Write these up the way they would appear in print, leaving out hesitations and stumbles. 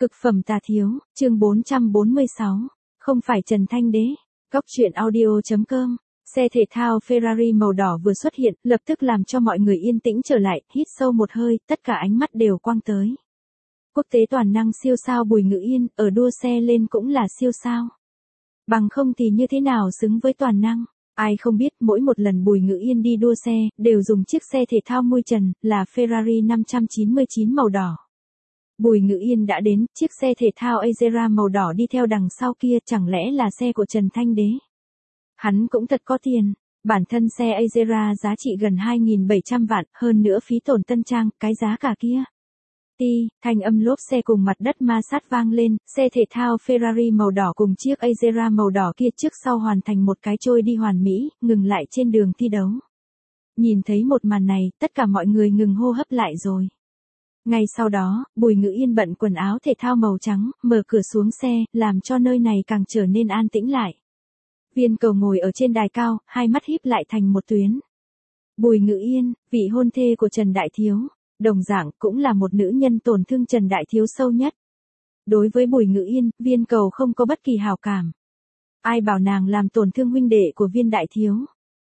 Cực phẩm tà thiếu, chương 446. Không phải Trần Thanh Đế. Góc truyện audio.com. Xe thể thao Ferrari màu đỏ vừa xuất hiện, lập tức làm cho mọi người yên tĩnh trở lại, hít sâu một hơi, tất cả ánh mắt đều quang tới. Quốc tế toàn năng siêu sao Bùi Ngự Yên, ở đua xe lên cũng là siêu sao. Bằng không thì như thế nào xứng với toàn năng. Ai không biết mỗi một lần Bùi Ngự Yên đi đua xe, đều dùng chiếc xe thể thao mui trần, là Ferrari 599 màu đỏ. Bùi Ngự Yên đã đến, chiếc xe thể thao Azera màu đỏ đi theo đằng sau kia chẳng lẽ là xe của Trần Thanh Đế. Hắn cũng thật có tiền, bản thân xe Azera giá trị gần 2.700 vạn, hơn nữa phí tổn tân trang, cái giá cả kia. Thanh âm lốp xe cùng mặt đất ma sát vang lên, xe thể thao Ferrari màu đỏ cùng chiếc Azera màu đỏ kia trước sau hoàn thành một cái trôi đi hoàn mỹ, ngừng lại trên đường thi đấu. Nhìn thấy một màn này, tất cả mọi người ngừng hô hấp lại rồi. Ngay sau đó, Bùi Ngự Yên bận quần áo thể thao màu trắng, mở cửa xuống xe, làm cho nơi này càng trở nên an tĩnh lại. Viên Cầu ngồi ở trên đài cao, hai mắt híp lại thành một tuyến. Bùi Ngự Yên, vị hôn thê của Trần Đại Thiếu, đồng dạng cũng là một nữ nhân tổn thương Trần Đại Thiếu sâu nhất. Đối với Bùi Ngự Yên, Viên Cầu không có bất kỳ hảo cảm. Ai bảo nàng làm tổn thương huynh đệ của Viên Đại Thiếu?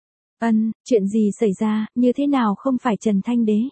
Chuyện gì xảy ra, như thế nào không phải Trần Thanh Đế?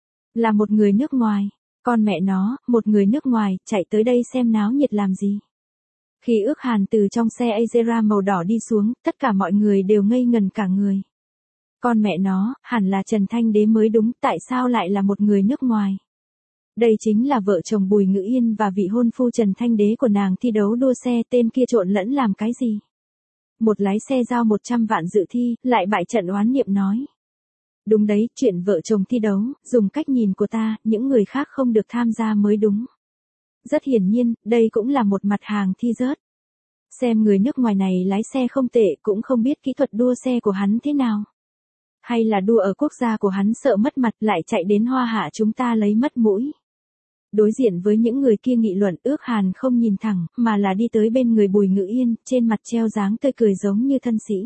Là một người nước ngoài, con mẹ nó, một người nước ngoài, chạy tới đây xem náo nhiệt làm gì? Khi Ước Hàn từ trong xe Azera màu đỏ đi xuống, tất cả mọi người đều ngây ngần cả người. Con mẹ nó, hẳn là Trần Thanh Đế mới đúng, tại sao lại là một người nước ngoài? Đây chính là vợ chồng Bùi Ngự Yên và vị hôn phu Trần Thanh Đế của nàng thi đấu đua xe, tên kia trộn lẫn làm cái gì? Một lái xe giao 100 vạn dự thi, lại bại trận oán niệm nói. Đúng đấy, chuyện vợ chồng thi đấu, dùng cách nhìn của ta, những người khác không được tham gia mới đúng. Rất hiển nhiên, đây cũng là một mặt hàng thi rớt. Xem người nước ngoài này lái xe không tệ, cũng không biết kỹ thuật đua xe của hắn thế nào. Hay là đua ở quốc gia của hắn sợ mất mặt lại chạy đến Hoa Hạ chúng ta lấy mất mũi. Đối diện với những người kia nghị luận, Ước Hàn không nhìn thẳng, mà là đi tới bên người Bùi Ngự Yên, trên mặt treo dáng tươi cười giống như thân sĩ.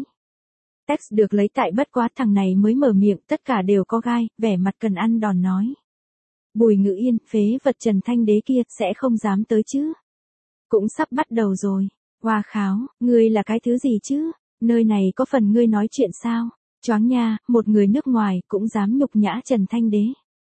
Text được lấy tại bất quá thằng này mới mở miệng, tất cả đều có gai, vẻ mặt cần ăn đòn nói. Bùi Ngự Yên, phế vật Trần Thanh Đế kia, sẽ không dám tới chứ. Cũng sắp bắt đầu rồi. Hoa kháo, ngươi là cái thứ gì chứ? Nơi này có phần ngươi nói chuyện sao? Choáng nha, một người nước ngoài, cũng dám nhục nhã Trần Thanh Đế.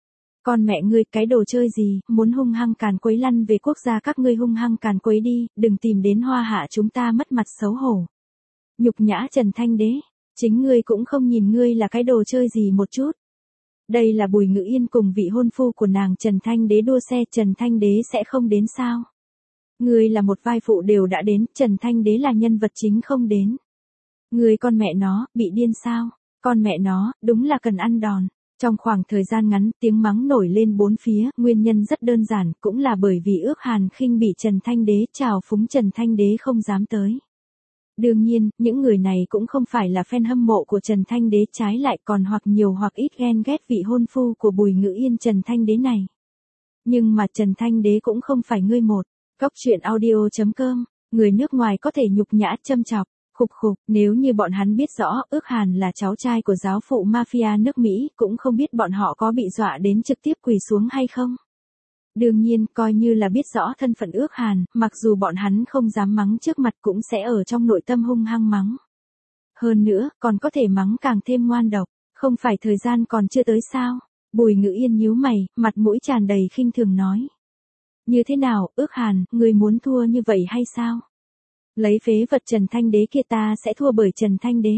Con mẹ ngươi, cái đồ chơi gì, muốn hung hăng càn quấy lăn về quốc gia các ngươi hung hăng càn quấy đi, đừng tìm đến Hoa Hạ chúng ta mất mặt xấu hổ. Nhục nhã Trần Thanh Đế. Chính ngươi cũng không nhìn ngươi là cái đồ chơi gì một chút. Đây là Bùi Ngự Yên cùng vị hôn phu của nàng Trần Thanh Đế đua xe, Trần Thanh Đế sẽ không đến sao? Ngươi là một vai phụ đều đã đến, Trần Thanh Đế là nhân vật chính không đến. Ngươi con mẹ nó, bị điên sao? Con mẹ nó, đúng là cần ăn đòn. Trong khoảng thời gian ngắn, tiếng mắng nổi lên bốn phía, nguyên nhân rất đơn giản, cũng là bởi vì Ước Hàn khinh bỉ Trần Thanh Đế, trào phúng Trần Thanh Đế không dám tới. Đương nhiên, những người này cũng không phải là fan hâm mộ của Trần Thanh Đế, trái lại còn hoặc nhiều hoặc ít ghen ghét vị hôn phu của Bùi Ngự Yên Trần Thanh Đế này. Nhưng mà Trần Thanh Đế cũng không phải ngươi một. Góc truyện audio.com, người nước ngoài có thể nhục nhã châm chọc, khục, nếu như bọn hắn biết rõ Ước Hàn là cháu trai của giáo phụ mafia nước Mỹ, cũng không biết bọn họ có bị dọa đến trực tiếp quỳ xuống hay không. Đương nhiên, coi như là biết rõ thân phận Ước Hàn, mặc dù bọn hắn không dám mắng trước mặt cũng sẽ ở trong nội tâm hung hăng mắng. Hơn nữa, còn có thể mắng càng thêm ngoan độc, không phải thời gian còn chưa tới sao? Bùi Ngự Yên nhíu mày, mặt mũi tràn đầy khinh thường nói. Như thế nào, Ước Hàn, ngươi muốn thua như vậy hay sao? Lấy phế vật Trần Thanh Đế kia ta sẽ thua bởi Trần Thanh Đế.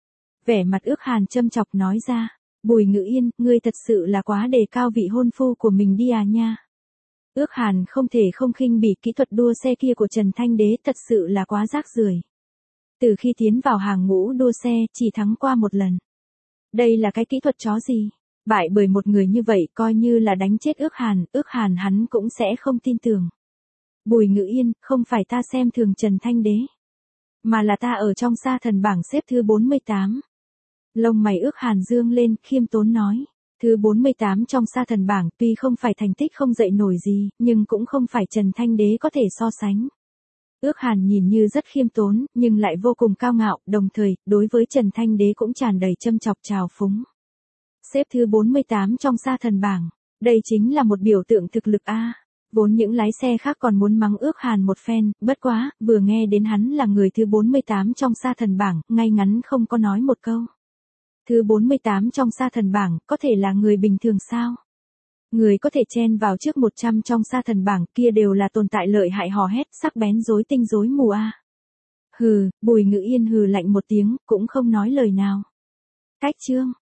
Vẻ mặt Ước Hàn châm chọc nói ra. Bùi Ngự Yên, ngươi thật sự là quá đề cao vị hôn phu của mình đi à nha. Ước Hàn không thể không khinh bỉ kỹ thuật đua xe kia của Trần Thanh Đế, thật sự là quá rác rưởi. Từ khi tiến vào hàng ngũ đua xe, chỉ thắng qua một lần. Đây là cái kỹ thuật chó gì? Bại bởi một người như vậy coi như là đánh chết Ước Hàn hắn cũng sẽ không tin tưởng. Bùi Ngự Yên, không phải ta xem thường Trần Thanh Đế, mà là ta ở trong sa thần bảng xếp thứ 48. Lông mày Ước Hàn dương lên, khiêm tốn nói. Thứ 48 trong sa thần bảng, tuy không phải thành tích không dậy nổi gì, nhưng cũng không phải Trần Thanh Đế có thể so sánh. Ước Hàn nhìn như rất khiêm tốn, nhưng lại vô cùng cao ngạo, đồng thời, đối với Trần Thanh Đế cũng tràn đầy châm chọc trào phúng. Xếp thứ 48 trong sa thần bảng, đây chính là một biểu tượng thực lực a. Vốn những lái xe khác còn muốn mắng ước Hàn một phen, bất quá, vừa nghe đến hắn là người thứ 48 trong sa thần bảng, ngay ngắn không có nói một câu. Thứ 48 trong sa thần bảng, có thể là người bình thường sao? Người có thể chen vào trước 100 trong sa thần bảng kia đều là tồn tại lợi hại hò hét, sắc bén rối tinh rối mù a. Hừ, Bùi Ngữ Yên hừ lạnh một tiếng, cũng không nói lời nào. Cách chương.